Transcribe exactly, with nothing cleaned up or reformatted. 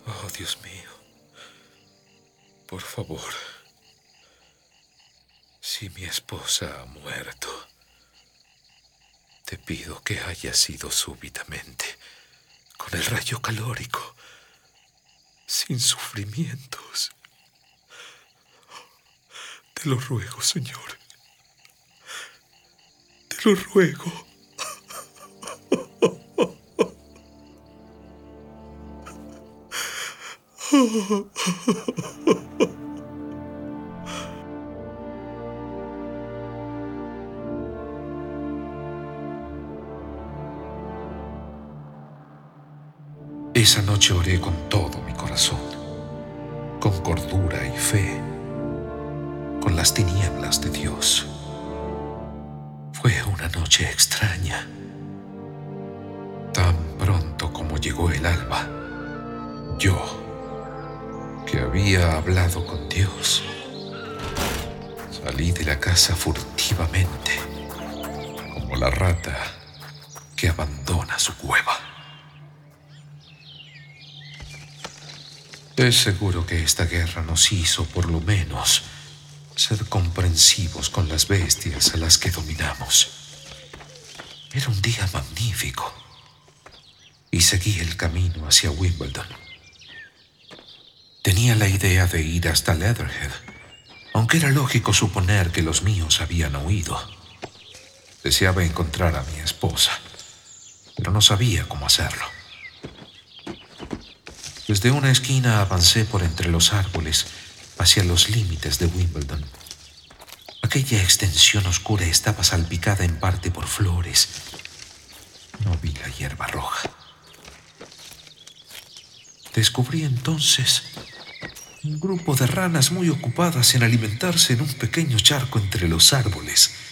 Oh, Dios mío. Por favor. Si mi esposa ha muerto, te pido que haya sido súbitamente, con el rayo calórico, sin sufrimientos. Te lo ruego, Señor. Te lo ruego. Esa noche oré con todo mi corazón, con cordura y fe, con las tinieblas de Dios. Fue una noche extraña. Tan pronto como llegó el alba, yo, que había hablado con Dios, salí de la casa furtivamente, como la rata que abandona su cueva. Es seguro que esta guerra nos hizo, por lo menos, ser comprensivos con las bestias a las que dominamos. Era un día magnífico y seguí el camino hacia Wimbledon. Tenía la idea de ir hasta Leatherhead, aunque era lógico suponer que los míos habían huido. Deseaba encontrar a mi esposa, pero no sabía cómo hacerlo. Desde una esquina avancé por entre los árboles hacia los límites de Wimbledon. Aquella extensión oscura estaba salpicada en parte por flores. No vi la hierba roja. Descubrí entonces un grupo de ranas muy ocupadas en alimentarse en un pequeño charco entre los árboles.